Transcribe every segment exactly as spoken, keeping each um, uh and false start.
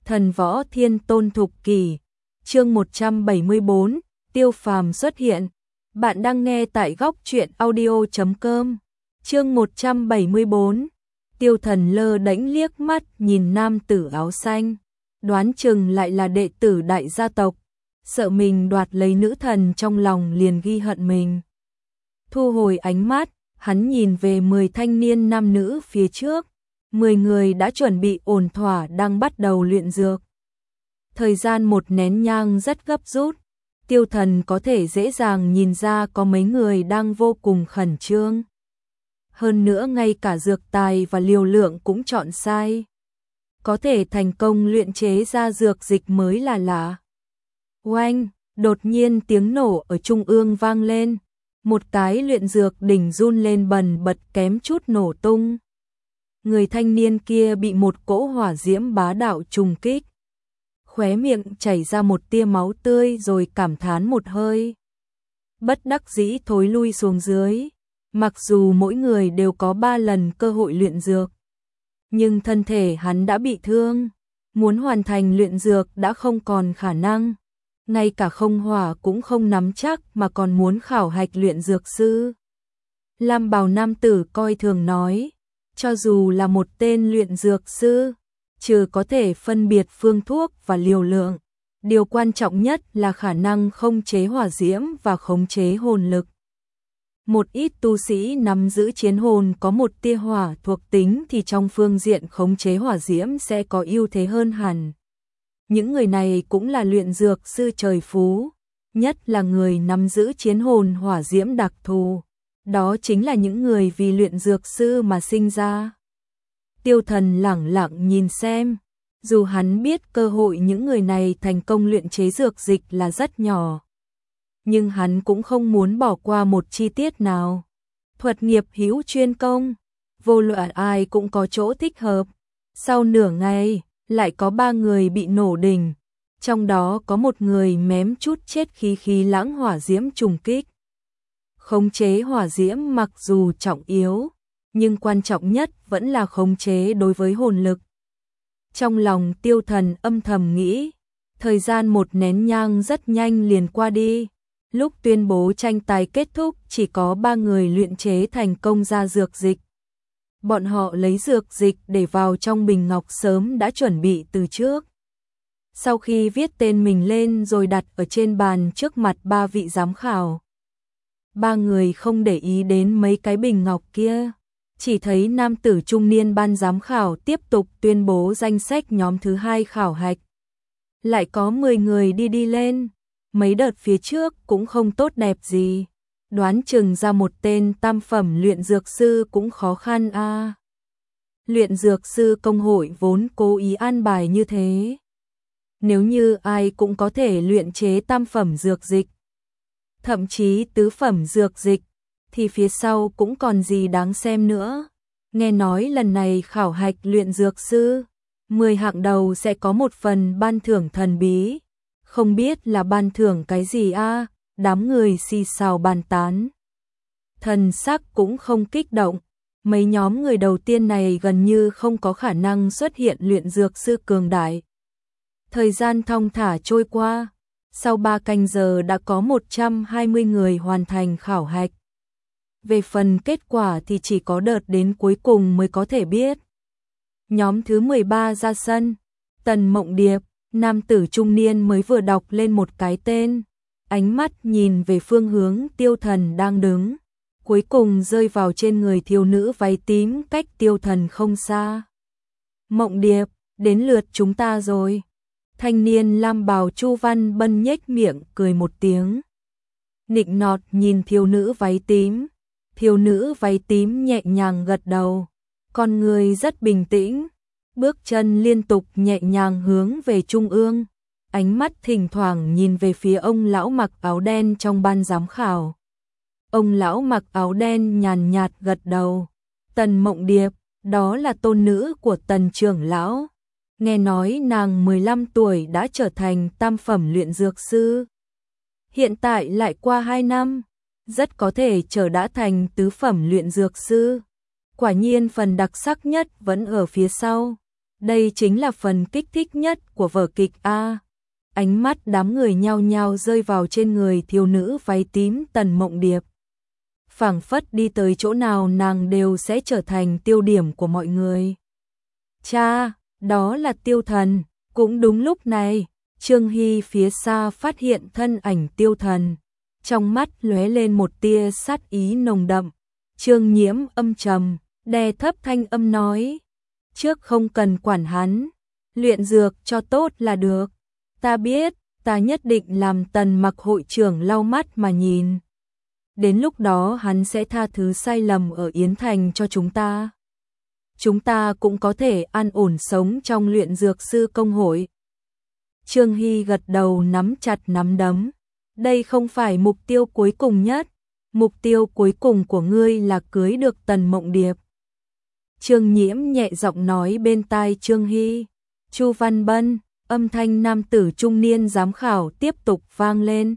Thần võ thiên tôn thục kỷ, chương một trăm bảy mươi bốn, Tiêu Phàm xuất hiện. Bạn đang nghe tại góc truyện audio chấm com. Chương một trăm bảy mươi bốn. Tiêu Thần lơ đễnh liếc mắt nhìn nam tử áo xanh, đoán chừng lại là đệ tử đại gia tộc, sợ mình đoạt lấy nữ thần trong lòng liền ghi hận mình. Thu hồi ánh mắt, hắn nhìn về mười thanh niên nam nữ phía trước. Mười người đã chuẩn bị ổn thỏa đang bắt đầu luyện dược. Thời gian một nén nhang rất gấp rút, Tiêu Thần có thể dễ dàng nhìn ra có mấy người đang vô cùng khẩn trương. Hơn nữa ngay cả dược tài và liều lượng cũng chọn sai. Có thể thành công luyện chế ra dược dịch mới là lạ. Oanh, đột nhiên tiếng nổ ở trung ương vang lên. Một cái luyện dược đỉnh run lên bần bật kém chút nổ tung. Người thanh niên kia bị một cỗ hỏa diễm bá đạo trùng kích. Khóe miệng chảy ra một tia máu tươi rồi cảm thán một hơi. Bất đắc dĩ thối lui xuống dưới. Mặc dù mỗi người đều có ba lần cơ hội luyện dược, nhưng thân thể hắn đã bị thương. Muốn hoàn thành luyện dược đã không còn khả năng. Ngay cả không hỏa cũng không nắm chắc mà còn muốn khảo hạch luyện dược sư. Lam bào nam tử coi thường nói. Cho dù là một tên luyện dược sư, trừ có thể phân biệt phương thuốc và liều lượng, điều quan trọng nhất là khả năng khống chế hỏa diễm và khống chế hồn lực. Một ít tu sĩ nắm giữ chiến hồn có một tia hỏa thuộc tính thì trong phương diện khống chế hỏa diễm sẽ có ưu thế hơn hẳn. Những người này cũng là luyện dược sư trời phú, nhất là người nắm giữ chiến hồn hỏa diễm đặc thù. Đó chính là những người vì luyện dược sư mà sinh ra. Tiêu Thần lẳng lặng nhìn xem, dù hắn biết cơ hội những người này thành công luyện chế dược dịch là rất nhỏ, nhưng hắn cũng không muốn bỏ qua một chi tiết nào. Thuật nghiệp hữu chuyên công, vô luận ai cũng có chỗ thích hợp. Sau nửa ngày, lại có ba người bị nổ đỉnh, trong đó có một người mém chút chết khí khí lãng hỏa diễm trùng kích. Khống chế hỏa diễm mặc dù trọng yếu, nhưng quan trọng nhất vẫn là khống chế đối với hồn lực. Trong lòng Tiêu Thần âm thầm nghĩ, thời gian một nén nhang rất nhanh liền qua đi. Lúc tuyên bố tranh tài kết thúc chỉ có ba người luyện chế thành công ra dược dịch. Bọn họ lấy dược dịch để vào trong bình ngọc sớm đã chuẩn bị từ trước. Sau khi viết tên mình lên rồi đặt ở trên bàn trước mặt ba vị giám khảo, ba người không để ý đến mấy cái bình ngọc kia, chỉ thấy nam tử trung niên ban giám khảo tiếp tục tuyên bố danh sách nhóm thứ hai khảo hạch. Lại có mười người đi đi lên, mấy đợt phía trước cũng không tốt đẹp gì, đoán chừng ra một tên tam phẩm luyện dược sư cũng khó khăn a. À. Luyện dược sư công hội vốn cố ý an bài như thế. Nếu như ai cũng có thể luyện chế tam phẩm dược dịch, thậm chí tứ phẩm dược dịch, thì phía sau cũng còn gì đáng xem nữa. Nghe nói lần này khảo hạch luyện dược sư, mười hạng đầu sẽ có một phần ban thưởng thần bí. Không biết là ban thưởng cái gì a? À? Đám người xì xào bàn tán. Thần sắc cũng không kích động. Mấy nhóm người đầu tiên này gần như không có khả năng xuất hiện luyện dược sư cường đại. Thời gian thong thả trôi qua. Sau ba canh giờ đã có một trăm hai mươi người hoàn thành khảo hạch. Về phần kết quả thì chỉ có đợt đến cuối cùng mới có thể biết. Nhóm thứ mười ba ra sân. Tần Mộng Điệp, nam tử trung niên mới vừa đọc lên một cái tên. Ánh mắt nhìn về phương hướng Tiêu Thần đang đứng. Cuối cùng rơi vào trên người thiếu nữ váy tím cách Tiêu Thần không xa. Mộng Điệp, đến lượt chúng ta rồi. Thanh niên lam bào Chu Văn Bân nhếch miệng cười một tiếng. Nịnh nọt nhìn thiếu nữ váy tím. Thiếu nữ váy tím nhẹ nhàng gật đầu. Con người rất bình tĩnh. Bước chân liên tục nhẹ nhàng hướng về trung ương. Ánh mắt thỉnh thoảng nhìn về phía ông lão mặc áo đen trong ban giám khảo. Ông lão mặc áo đen nhàn nhạt gật đầu. Tần Mộng Điệp, đó là tôn nữ của Tần trưởng lão. Nghe nói nàng mười lăm tuổi đã trở thành tam phẩm luyện dược sư. Hiện tại lại qua hai năm, rất có thể trở đã thành tứ phẩm luyện dược sư. Quả nhiên phần đặc sắc nhất vẫn ở phía sau. Đây chính là phần kích thích nhất của vở kịch A. Ánh mắt đám người nhao nhao rơi vào trên người thiếu nữ váy tím Tần Mộng Điệp. Phảng phất đi tới chỗ nào nàng đều sẽ trở thành tiêu điểm của mọi người. Cha, đó là Tiêu Thần. Cũng đúng lúc này, Trương Hy phía xa phát hiện thân ảnh Tiêu Thần. Trong mắt lóe lên một tia sát ý nồng đậm. Trương Nhiễm âm trầm, đè thấp thanh âm nói. Trước không cần quản hắn, luyện dược cho tốt là được. Ta biết, ta nhất định làm Tần Mặc hội trưởng lau mắt mà nhìn. Đến lúc đó hắn sẽ tha thứ sai lầm ở Yến Thành cho chúng ta. Chúng ta cũng có thể an ổn sống trong luyện dược sư công hội. Trương Hy gật đầu nắm chặt nắm đấm. Đây không phải mục tiêu cuối cùng nhất. Mục tiêu cuối cùng của ngươi là cưới được Tần Mộng Điệp. Trương Nhiễm nhẹ giọng nói bên tai Trương Hy. Chu Văn Bân, âm thanh nam tử trung niên giám khảo tiếp tục vang lên.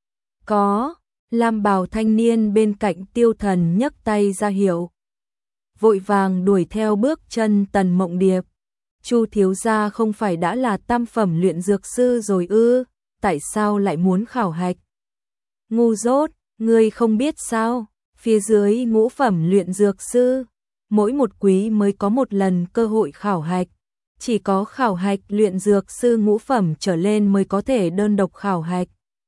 Có, lam bào thanh niên bên cạnh Tiêu Thần nhấc tay ra hiệu. Vội vàng đuổi theo bước chân Tần Mộng Điệp. Chu thiếu gia không phải đã là tam phẩm luyện dược sư rồi ư, tại sao lại muốn khảo hạch? Ngu dốt, ngươi không biết sao, phía dưới ngũ phẩm luyện dược sư, mỗi một quý mới có một lần cơ hội khảo hạch. Chỉ có khảo hạch luyện dược sư ngũ phẩm trở lên mới có thể đơn độc khảo hạch.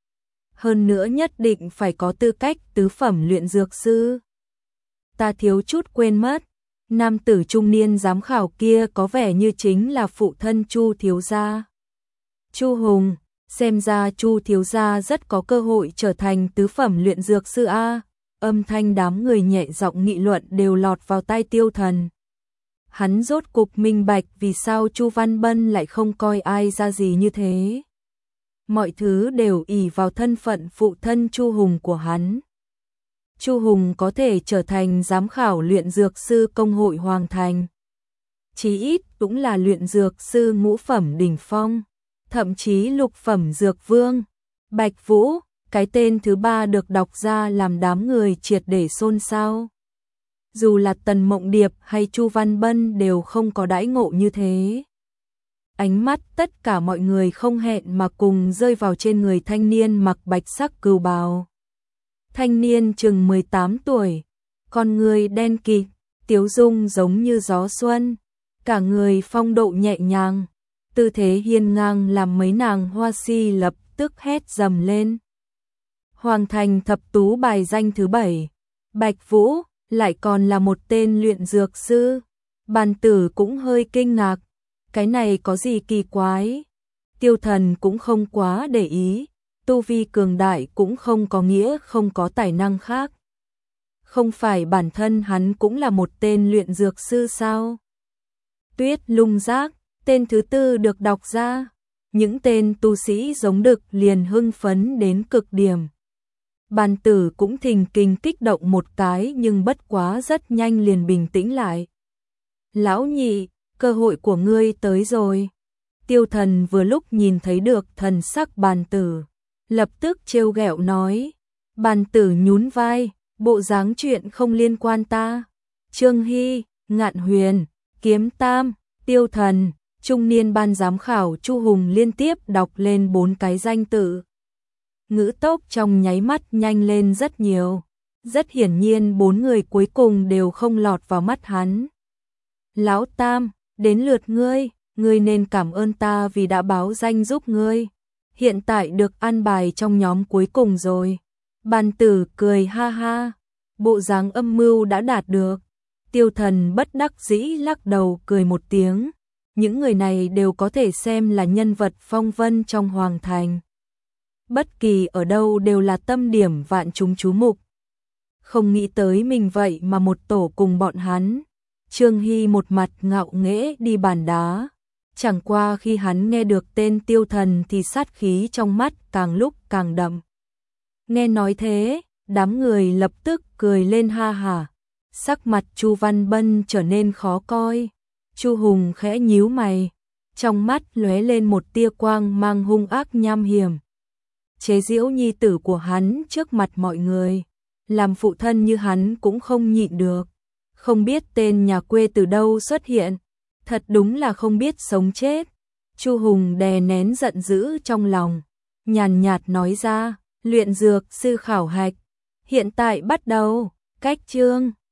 Hơn nữa nhất định phải có tư cách tứ phẩm luyện dược sư. Ta thiếu chút quên mất, nam tử trung niên giám khảo kia có vẻ như chính là phụ thân Chu thiếu gia. Chu Hùng, xem ra Chu thiếu gia rất có cơ hội trở thành tứ phẩm luyện dược sư a. Âm thanh đám người nhẹ giọng nghị luận đều lọt vào tai Tiêu Thần. Hắn rốt cục minh bạch vì sao Chu Văn Bân lại không coi ai ra gì như thế. Mọi thứ đều ỷ vào thân phận phụ thân Chu Hùng của hắn. Chu Hùng có thể trở thành giám khảo luyện dược sư công hội Hoàng Thành. Chí ít cũng là luyện dược sư ngũ phẩm đỉnh phong, thậm chí lục phẩm dược vương. Bạch Vũ, cái tên thứ ba được đọc ra làm đám người triệt để xôn xao. Dù là Tần Mộng Điệp hay Chu Văn Bân đều không có đãi ngộ như thế. Ánh mắt tất cả mọi người không hẹn mà cùng rơi vào trên người thanh niên mặc bạch sắc cừu bào. Thanh niên chừng mười tám tuổi, con người đen kịt, tiếu dung giống như gió xuân, cả người phong độ nhẹ nhàng, tư thế hiên ngang làm mấy nàng hoa si lập tức hét dầm lên. Hoàng Thành thập tú bài danh thứ bảy, Bạch Vũ lại còn là một tên luyện dược sư. Bàn tử cũng hơi kinh ngạc, cái này có gì kỳ quái? Tiêu Thần cũng không quá để ý, tu vi cường đại cũng không có nghĩa không có tài năng khác. Không phải bản thân hắn cũng là một tên luyện dược sư sao? Tuyết Lung Giác, tên thứ tư được đọc ra, những tên tu sĩ giống đực liền hưng phấn đến cực điểm. Bàn tử cũng thình kình kích động một cái nhưng bất quá rất nhanh liền bình tĩnh lại. Lão nhị, cơ hội của ngươi tới rồi. Tiêu Thần vừa lúc nhìn thấy được thần sắc bàn tử, lập tức trêu ghẹo nói. Bàn tử nhún vai, bộ dáng chuyện không liên quan ta. Trương Hy, Ngạn Huyền, Kiếm Tam, Tiêu Thần, trung niên ban giám khảo Chu Hùng liên tiếp đọc lên bốn cái danh tự. Ngữ tốc trong nháy mắt nhanh lên rất nhiều. Rất hiển nhiên bốn người cuối cùng đều không lọt vào mắt hắn. Lão Tam, đến lượt ngươi, ngươi nên cảm ơn ta vì đã báo danh giúp ngươi. Hiện tại được an bài trong nhóm cuối cùng rồi. Bàn tử cười ha ha, bộ dáng âm mưu đã đạt được. Tiêu Thần bất đắc dĩ lắc đầu cười một tiếng. Những người này đều có thể xem là nhân vật phong vân trong Hoàng Thành. Bất kỳ ở đâu đều là tâm điểm vạn chúng chú mục. Không nghĩ tới mình vậy mà một tổ cùng bọn hắn. Trương Hy một mặt ngạo nghễ đi bàn đá. Chẳng qua khi hắn nghe được tên Tiêu Thần thì sát khí trong mắt càng lúc càng đậm. Nghe nói thế, đám người lập tức cười lên ha hả. Sắc mặt Chu Văn Bân trở nên khó coi. Chu Hùng khẽ nhíu mày, trong mắt lóe lên một tia quang mang hung ác nham hiểm. Chế giễu nhi tử của hắn trước mặt mọi người, làm phụ thân như hắn cũng không nhịn được. Không biết tên nhà quê từ đâu xuất hiện, Thật đúng là không biết sống chết. Chu Hùng đè nén giận dữ trong lòng, nhàn nhạt nói ra, luyện dược sư khảo hạch, hiện tại bắt đầu, cách chương